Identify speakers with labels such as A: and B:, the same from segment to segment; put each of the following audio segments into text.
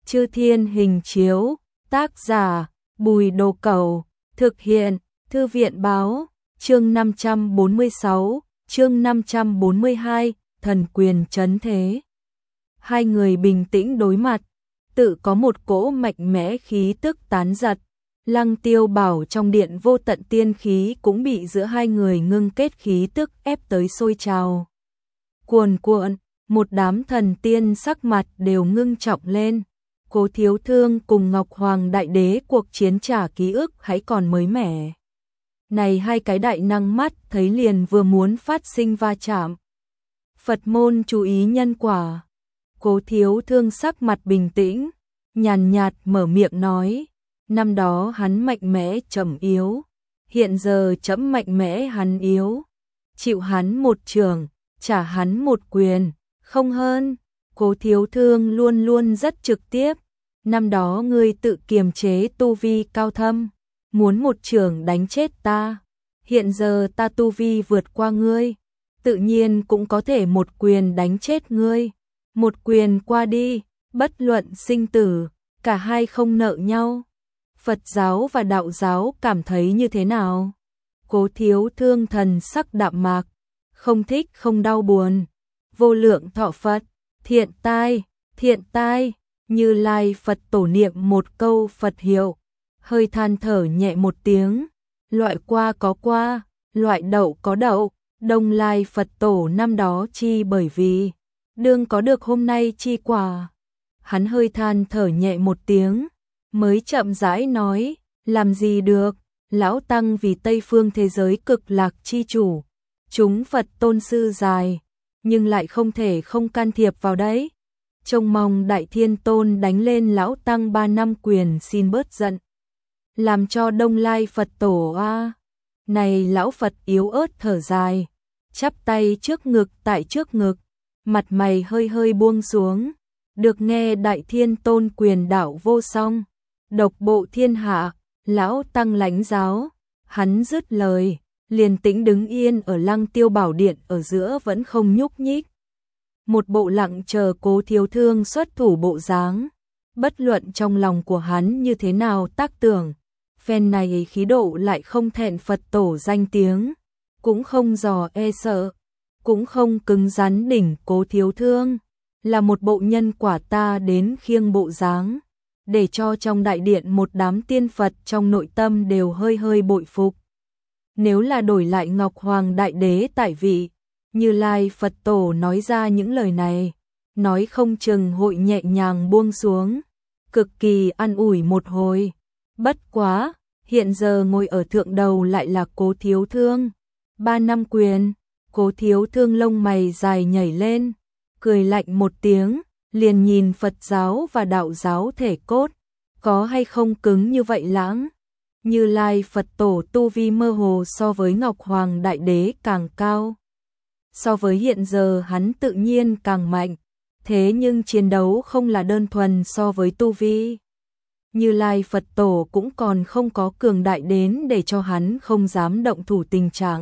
A: Chư Thiên Hình Chiếu, tác giả Bùi Đồ Cẩu, thực hiện Thư viện Báo, chương 546, chương 542, thần quyền trấn thế. Hai người bình tĩnh đối mặt, tự có một cỗ mạnh mẽ khí tức tán giật. Lăng Tiêu Bảo trong điện vô tận tiên khí cũng bị giữa hai người ngưng kết khí tức ép tới sôi trào. Cuồn cuộn, một đám thần tiên sắc mặt đều ngưng trọng lên. Cố Thiếu Thương cùng Ngọc Hoàng Đại Đế cuộc chiến trả ký ức hãy còn mới mẻ. Này hai cái đại năng mắt thấy liền vừa muốn phát sinh va chạm. Phật môn chú ý nhân quả. Cố Thiếu Thương sắc mặt bình tĩnh, nhàn nhạt mở miệng nói, năm đó hắn mạnh mẽ trẫm yếu, hiện giờ trẫm mạnh mẽ hắn yếu, chịu hắn một trường, trả hắn một quyền, không hơn. Cố Thiếu Thương luôn luôn rất trực tiếp, năm đó ngươi tự kiềm chế tu vi cao thâm, muốn một trường đánh chết ta, hiện giờ ta tu vi vượt qua ngươi, tự nhiên cũng có thể một quyền đánh chết ngươi. Một quyền qua đi, bất luận sinh tử, cả hai không nợ nhau. Phật giáo và đạo giáo cảm thấy như thế nào? Cố Thiếu Thương thần sắc đạm mạc, không thích không đau buồn. Vô lượng thọ Phật, thiện tai, Như Lai Phật tổ niệm một câu Phật hiệu, hơi than thở nhẹ một tiếng, loại qua có qua, loại đậu có đậu, Đông Lai Phật tổ năm đó chi bởi vì đương có được hôm nay chi quả. Hắn hơi than thở nhẹ một tiếng, mới chậm rãi nói, làm gì được, lão tăng vì Tây phương thế giới cực lạc chi chủ, chúng Phật tôn sư dài, nhưng lại không thể không can thiệp vào đấy. Trông mong Đại Thiên Tôn đánh lên lão tăng 3 năm quyền xin bớt giận. Làm cho Đông Lai Phật tổ a. Này lão Phật yếu ớt thở dài, chắp tay trước ngực tại trước ngực, mặt mày hơi hơi buông xuống, được nghe Đại Thiên Tôn quyền đạo vô song, độc bộ thiên hạ, lão tăng lãnh giáo. Hắn dứt lời, liền tĩnh đứng yên ở Lăng Tiêu Bảo điện ở giữa vẫn không nhúc nhích. Một bộ lặng chờ Cố Thiếu Thương xuất thủ bộ dáng, bất luận trong lòng của hắn như thế nào tác tưởng, phen này khí độ lại không thẹn Phật tổ danh tiếng, cũng không dò e sợ, cũng không cứng rắn đỉnh Cố Thiếu Thương, là một bộ nhân quả ta đến khiêng bộ dáng, để cho trong đại điện một đám tiên Phật trong nội tâm đều hơi hơi bội phục. Nếu là đổi lại Ngọc Hoàng Đại Đế tại vị, Như Lai Phật tổ nói ra những lời này, nói không chừng hội nhẹ nhàng buông xuống, cực kỳ an ủi một hồi. Bất quá, hiện giờ ngồi ở thượng đầu lại là Cố Thiếu Thương. 3 năm quyền, Cố Thiếu Thương lông mày dài nhảy lên, cười lạnh một tiếng, liền nhìn Phật giáo và đạo giáo thể cốt, có hay không cứng như vậy lãng. Như Lai Phật tổ tu vi mơ hồ so với Ngọc Hoàng Đại Đế càng cao. So với hiện giờ hắn tự nhiên càng mạnh, thế nhưng chiến đấu không là đơn thuần so với tu vi. Như Lai Phật tổ cũng còn không có cường đại đến để cho hắn không dám động thủ tình trạng.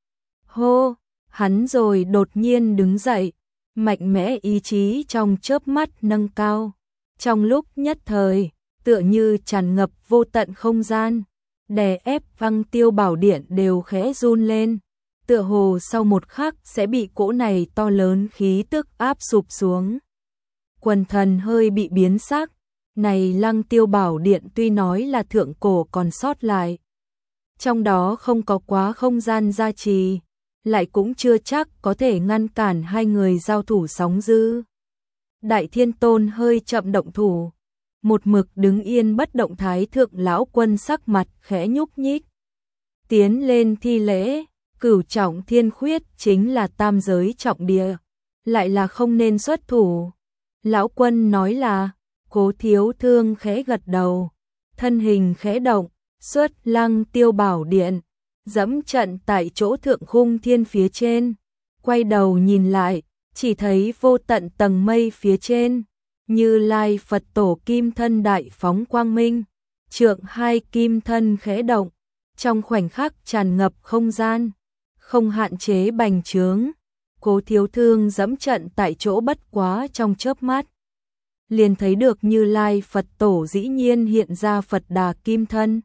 A: Hô, hắn rồi đột nhiên đứng dậy, mạnh mẽ ý chí trong chớp mắt nâng cao. Trong lúc nhất thời, tựa như tràn ngập vô tận không gian, đè ép Lăng Tiêu Bảo điện đều khẽ run lên, tựa hồ sau một khắc sẽ bị cỗ này to lớn khí tức áp sụp xuống. Quần thần hơi bị biến sắc, này Lăng Tiêu Bảo điện tuy nói là thượng cổ còn sót lại, trong đó không có quá không gian gia trì, lại cũng chưa chắc có thể ngăn cản hai người giao thủ sóng dữ. Đại Thiên Tôn hơi chậm động thủ, một mực đứng yên bất động Thái Thượng lão quân sắc mặt khẽ nhúc nhích, tiến lên thi lễ. Cửu trọng thiên khuyết chính là tam giới trọng địa, lại là không nên xuất thủ. Lão quân nói là, Cố Thiếu Thương khẽ gật đầu, thân hình khẽ động, xuất Lăng Tiêu Bảo điện, dẫm trận tại chỗ thượng khung thiên phía trên, quay đầu nhìn lại, chỉ thấy vô tận tầng mây phía trên, Như Lai Phật tổ kim thân đại phóng quang minh, trượng hai kim thân khẽ động, trong khoảnh khắc tràn ngập không gian, không hạn chế bành trướng. Cố Thiếu Thương dẫm trận tại chỗ bất quá trong chớp mắt, liền thấy được Như Lai Phật Tổ dĩ nhiên hiện ra Phật Đà Kim Thân.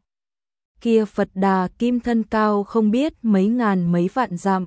A: Kia Phật Đà Kim Thân cao không biết mấy ngàn mấy vạn dặm.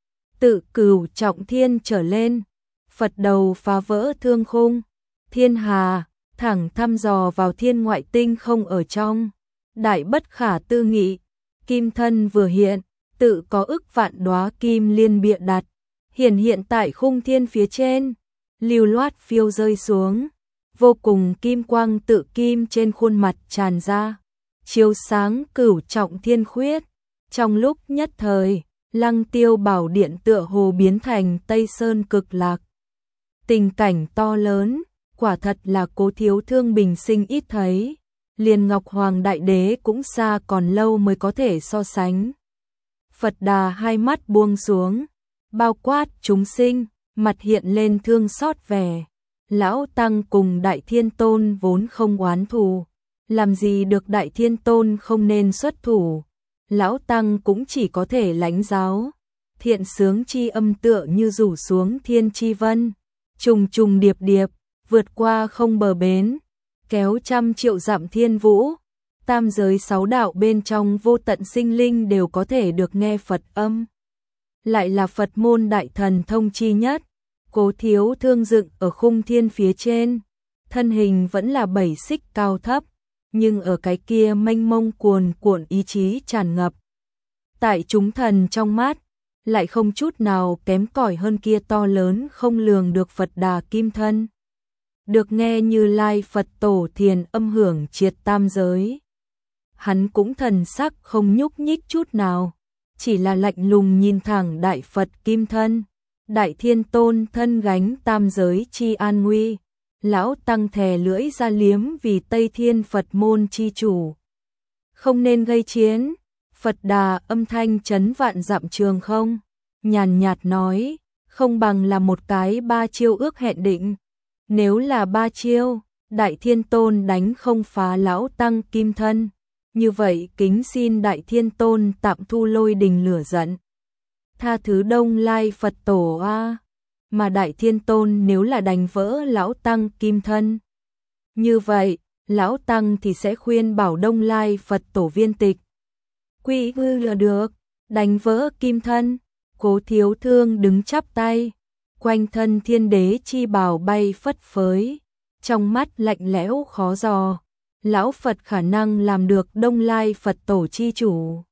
A: Tự Cửu Trọng Thiên trở lên, Phật đầu phá vỡ thương khung, thiên hà, thẳng thăm dò vào thiên ngoại tinh không ở trong. Đại bất khả tư nghị, Kim Thân vừa hiện, tự có ức vạn đóa kim liên bịa đặt, hiện tại khung thiên phía trên, lưu loát phiêu rơi xuống, vô cùng kim quang tự kim trên khuôn mặt tràn ra, chiếu sáng Cửu Trọng Thiên khuyết. Trong lúc nhất thời, Lăng Tiêu Bảo Điện tựa hồ biến thành Tây Sơn Cực Lạc. Tình cảnh to lớn, quả thật là Cố Thiếu Thương bình sinh ít thấy, liền Ngọc Hoàng Đại Đế cũng xa còn lâu mới có thể so sánh. Phật Đà hai mắt buông xuống, bao quát chúng sinh, mặt hiện lên thương xót vẻ. Lão Tăng cùng Đại Thiên Tôn vốn không oán thù, làm gì được Đại Thiên Tôn không nên xuất thủ. Lão Tăng cũng chỉ có thể lãnh giáo, thiện sướng chi âm tựa như rủ xuống thiên chi vân, trùng trùng điệp điệp, vượt qua không bờ bến, kéo trăm triệu dặm thiên vũ, tam giới sáu đạo bên trong vô tận sinh linh đều có thể được nghe Phật âm. Lại là Phật môn đại thần thông chi nhất, Cố Thiếu Thương dựng ở khung thiên phía trên, thân hình vẫn là 7 xích cao thấp, nhưng ở cái kia mênh mông cuồn cuộn ý chí tràn ngập. Tại chúng thần trong mắt, lại không chút nào kém cỏi hơn kia to lớn không lường được Phật Đà Kim Thân. Được nghe Như Lai Phật Tổ thiền âm hưởng triệt tam giới. Hắn cũng thần sắc không nhúc nhích chút nào, chỉ là lạnh lùng nhìn thẳng Đại Phật Kim Thân. Đại Thiên Tôn thân gánh tam giới chi an nguy, Lão Tăng thè lưỡi ra liếm vì Tây Thiên Phật môn chi chủ. Không nên gây chiến. Phật Đà âm thanh chấn vạn dặm trường không, nhàn nhạt nói, không bằng là một cái 3 chiêu ước hẹn định. Nếu là 3 chiêu, Đại Thiên Tôn đánh không phá Lão Tăng Kim Thân, như vậy kính xin Đại Thiên Tôn tạm thu lôi đình lửa giận, tha thứ Đông Lai Phật Tổ a. Mà Đại Thiên Tôn nếu là đánh vỡ Lão Tăng Kim Thân, như vậy Lão Tăng thì sẽ khuyên bảo Đông Lai Phật Tổ viên tịch. Quy ngư là được, đánh vỡ Kim Thân. Cố Thiếu Thương đứng chắp tay, quanh thân thiên đế chi bào bay phất phới, trong mắt lạnh lẽo khó dò. Lão Phật khả năng làm được Đông Lai Phật Tổ chi chủ.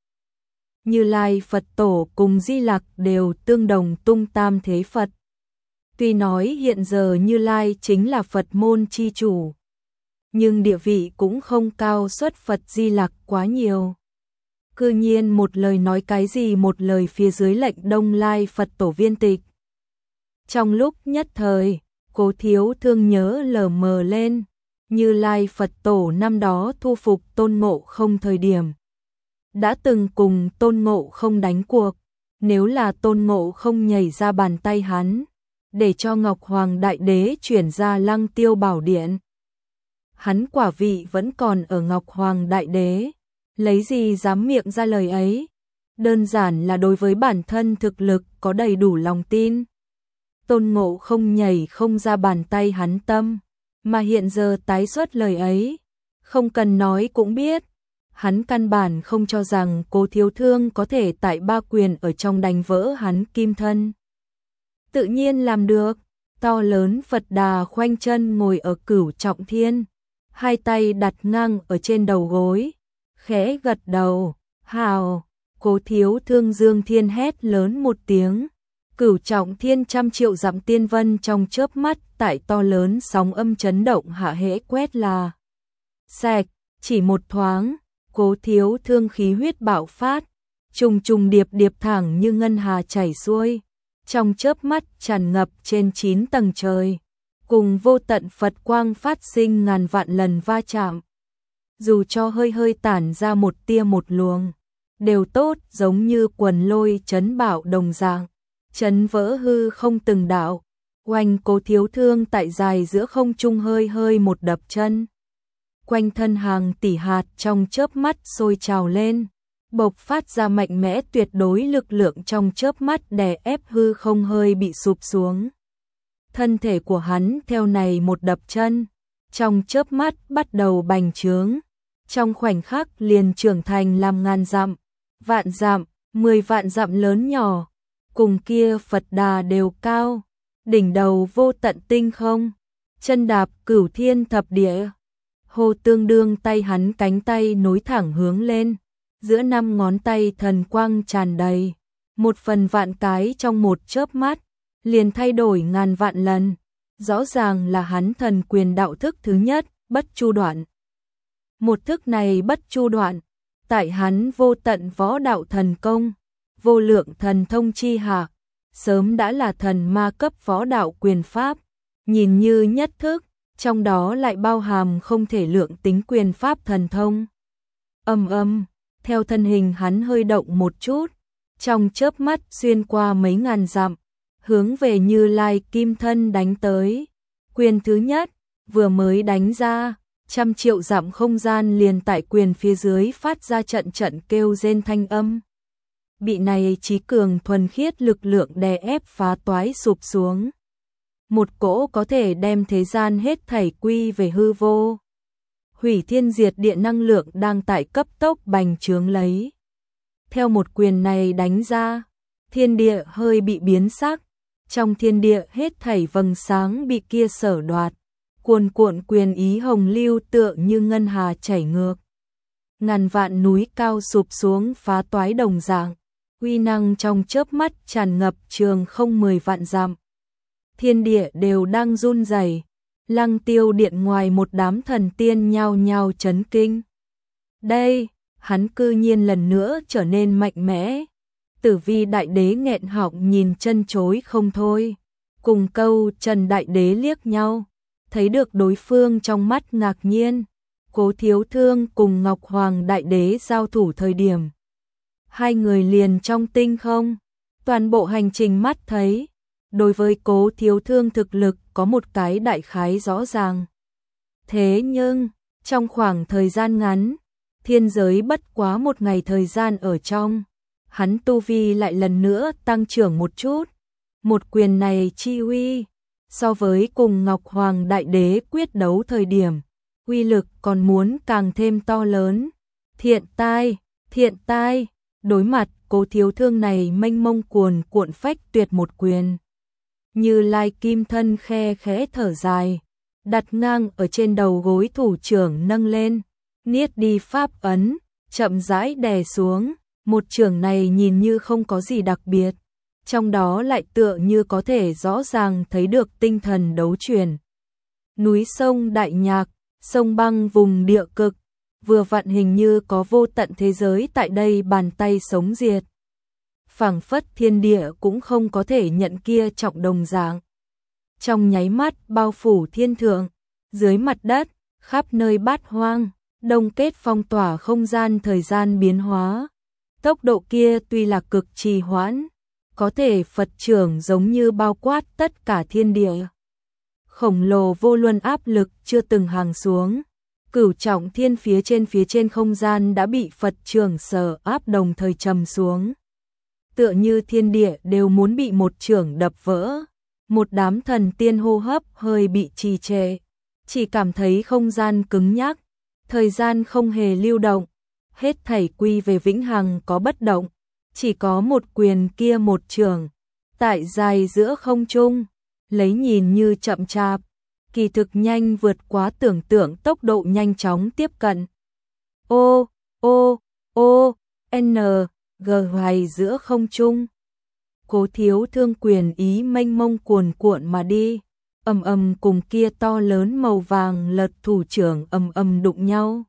A: Như Lai Phật Tổ cùng Di Lặc đều tương đồng tung tam thế Phật. Tuy nói hiện giờ Như Lai chính là Phật môn chi chủ, nhưng địa vị cũng không cao xuất Phật Di Lặc quá nhiều. Cư nhiên một lời nói cái gì một lời phía dưới lệnh Đông Lai Phật Tổ viên tịch. Trong lúc nhất thời, Cố Thiếu Thương nhớ lờ mờ lên, Như Lai Phật Tổ năm đó thu phục Tôn Ngộ Không thời điểm. Đã từng cùng Tôn Ngộ Không đánh cuộc, nếu là Tôn Ngộ Không nhảy ra bàn tay hắn, để cho Ngọc Hoàng Đại Đế chuyển ra Lăng Tiêu Bảo Điện. Hắn quả vị vẫn còn ở Ngọc Hoàng Đại Đế, lấy gì dám miệng ra lời ấy, đơn giản là đối với bản thân thực lực có đầy đủ lòng tin. Tôn Ngộ Không nhảy không ra bàn tay hắn tâm, mà hiện giờ tái xuất lời ấy, không cần nói cũng biết, hắn căn bản không cho rằng Cố Thiếu Thương có thể tại ba quyền ở trong đánh vỡ hắn Kim Thân. Tự nhiên làm được, to lớn Phật Đà khoanh chân ngồi ở Cửu Trọng Thiên, hai tay đặt ngang ở trên đầu gối, khẽ gật đầu, hào. Cố Thiếu Thương dương thiên hét lớn một tiếng, Cửu Trọng Thiên trăm triệu dặm tiên vân trong chớp mắt tại to lớn sóng âm chấn động hạ hễ quét là sạch, chỉ một thoáng, Cố Thiếu Thương khí huyết bạo phát, trùng trùng điệp điệp thẳng như ngân hà chảy xuôi, trong chớp mắt tràn ngập trên 9 tầng trời, cùng vô tận Phật quang phát sinh ngàn vạn lần va chạm. Dù cho hơi hơi tản ra một tia một luồng, đều tốt giống như quần lôi chấn bạo đồng dạng, chấn vỡ hư không từng đạo. Oanh, Cố Thiếu Thương tại dài giữa không trung hơi hơi một đập chân, quanh thân hàng tỷ hạt trong chớp mắt sôi trào lên, bộc phát ra mạnh mẽ tuyệt đối lực lượng trong chớp mắt đè ép hư không hơi bị sụp xuống. thân thể của hắn theo này một đập chân, trong chớp mắt bắt đầu bành trướng, trong khoảnh khắc liền trưởng thành làm ngàn dặm, vạn dặm, 10 vạn dặm lớn nhỏ, cùng kia Phật Đà đều cao, đỉnh đầu vô tận tinh không, chân đạp cửu thiên thập địa. Hô tương đương tay hắn cánh tay nối thẳng hướng lên, giữa 5 ngón tay thần quang tràn đầy, 1/1000 cái trong một chớp mắt, liền thay đổi ngàn vạn lần, rõ ràng là hắn thần quyền đạo thức thứ nhất, bất chu đoạn. Một thức này bất chu đoạn, tại hắn vô tận võ đạo thần công, vô lượng thần thông chi hạ, sớm đã là thần ma cấp võ đạo quyền pháp, nhìn như nhất thức, trong đó lại bao hàm không thể lượng tính quyền pháp thần thông. Theo thân hình hắn hơi động một chút, trong chớp mắt xuyên qua mấy ngàn dặm, hướng về Như Lai kim thân đánh tới. Quyền thứ nhất, vừa mới đánh ra, 100 triệu dặm không gian liền tại quyền phía dưới phát ra trận trận kêu rên thanh âm. Bị này trí cường thuần khiết lực lượng đè ép phá toái sụp xuống. Một cỗ có thể đem thế gian hết thảy quy về hư vô. Hủy thiên diệt địa năng lượng đang tại cấp tốc bành trướng lấy. Theo một quyền này đánh ra, thiên địa hơi bị biến sắc, trong thiên địa hết thảy vầng sáng bị kia sở đoạt, cuồn cuộn quyền ý hồng lưu tựa như ngân hà chảy ngược. Ngàn vạn núi cao sụp xuống phá toái đồng dạng, uy năng trong chớp mắt tràn ngập trường không 10 vạn dặm. Thiên địa đều đang run rẩy, Lăng Tiêu điện ngoài một đám thần tiên nhao nhao chấn kinh. Đây, hắn cư nhiên lần nữa trở nên mạnh mẽ. Tử Vi đại đế nghẹn họng nhìn chân chối không thôi. Cùng câu Trần đại đế liếc nhau, thấy được đối phương trong mắt ngạc nhiên. Cố Thiếu Thương cùng Ngọc Hoàng đại đế giao thủ thời điểm, hai người liền trong tinh không, toàn bộ hành trình mắt thấy. Đối với Cố Thiếu Thương thực lực có một cái đại khái rõ ràng. Thế nhưng, trong khoảng thời gian ngắn, thiên giới bất quá một ngày thời gian ở trong, hắn tu vi lại lần nữa tăng trưởng một chút. Một quyền này chi uy, so với cùng Ngọc Hoàng đại đế quyết đấu thời điểm, uy lực còn muốn càng thêm to lớn. Thiện tai, đối mặt Cố Thiếu Thương này mênh mông cuồn cuộn phách tuyệt một quyền. Như Lai kim thân khe khẽ thở dài, đặt ngang ở trên đầu gối thủ trưởng nâng lên, niết đi pháp ấn, chậm rãi đè xuống. Một trường này nhìn như không có gì đặc biệt, trong đó lại tựa như có thể rõ ràng thấy được tinh thần đấu chuyển. Núi sông đại nhạc, sông băng vùng địa cực, vừa vặn hình như có vô tận thế giới tại đây bàn tay sống diệt. Phảng phất thiên địa cũng không có thể nhận kia trọng đồng dạng. Trong nháy mắt bao phủ thiên thượng, dưới mặt đất, khắp nơi bát hoang, đông kết phong tỏa không gian thời gian biến hóa. Tốc độ kia tuy là cực trì hoãn, có thể Phật trưởng giống như bao quát tất cả thiên địa. Khổng lồ vô luân áp lực chưa từng hàng xuống. Cửu trọng thiên phía trên không gian đã bị Phật trưởng sở áp đồng thời trầm xuống. Tựa như thiên địa đều muốn bị một trưởng đập vỡ. Một đám thần tiên hô hấp hơi bị trì trệ, chỉ cảm thấy không gian cứng nhắc, thời gian không hề lưu động, hết thảy quy về vĩnh hằng có bất động, chỉ có một quyền kia một trường, tại dài giữa không trung, lấy nhìn như chậm chạp, kỳ thực nhanh vượt quá tưởng tượng tốc độ nhanh chóng tiếp cận. G hoài giữa không trung. Cố Thiếu Thương quyền ý mênh mông cuồn cuộn mà đi, cùng kia to lớn màu vàng lật thủ trưởng đụng nhau.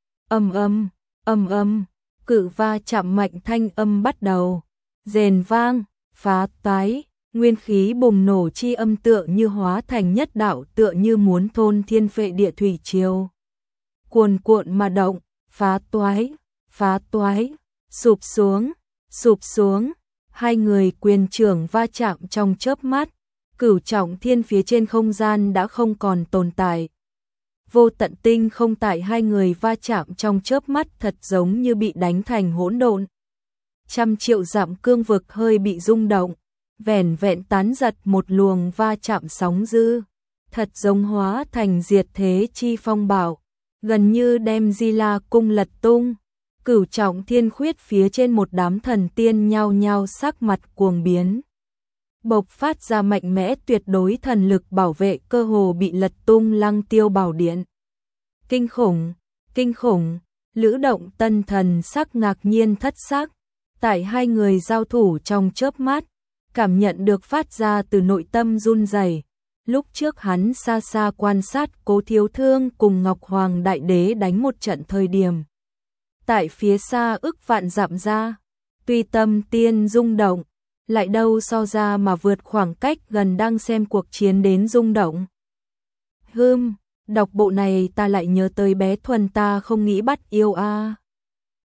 A: Cự va chạm mạnh thanh âm bắt đầu, rền vang, phá toái, nguyên khí bùng nổ chi âm tựa như hóa thành nhất đạo tựa như muốn thôn thiên phệ địa thủy triều. Cuồn cuộn mà động, phá toái, sụp xuống, hai người quyền trưởng va chạm trong chớp mắt, cửu trọng thiên phía trên không gian đã không còn tồn tại. Vô tận tinh không tại hai người va chạm trong chớp mắt thật giống như bị đánh thành hỗn độn. 100 triệu dặm cương vực hơi bị rung động, vẻn vẹn tán giật một luồng va chạm sóng dữ, thật giống hóa thành diệt thế chi phong bạo, gần như đem Di La cung lật tung. Cửu trọng thiên khuyết phía trên một đám thần tiên nhao nhao sắc mặt cuồng biến, bộc phát ra mạnh mẽ tuyệt đối thần lực bảo vệ cơ hồ bị lật tung Lăng Tiêu bảo điện. Kinh khủng, kinh khủng, Lữ Động Tân thần sắc ngạc nhiên thất sắc, tại hai người giao thủ trong chớp mắt, cảm nhận được phát ra từ nội tâm run rẩy. Lúc trước hắn xa xa quan sát Cố Thiếu Thương cùng Ngọc Hoàng Đại Đế đánh một trận thời điểm, tại phía xa ức vạn dặm ra, tuy tâm tiên rung động, lại đâu so ra mà vượt khoảng cách gần đang xem cuộc chiến đến rung động. Đọc bộ này ta lại nhớ tới bé Thuần ta không nghĩ bắt yêu a.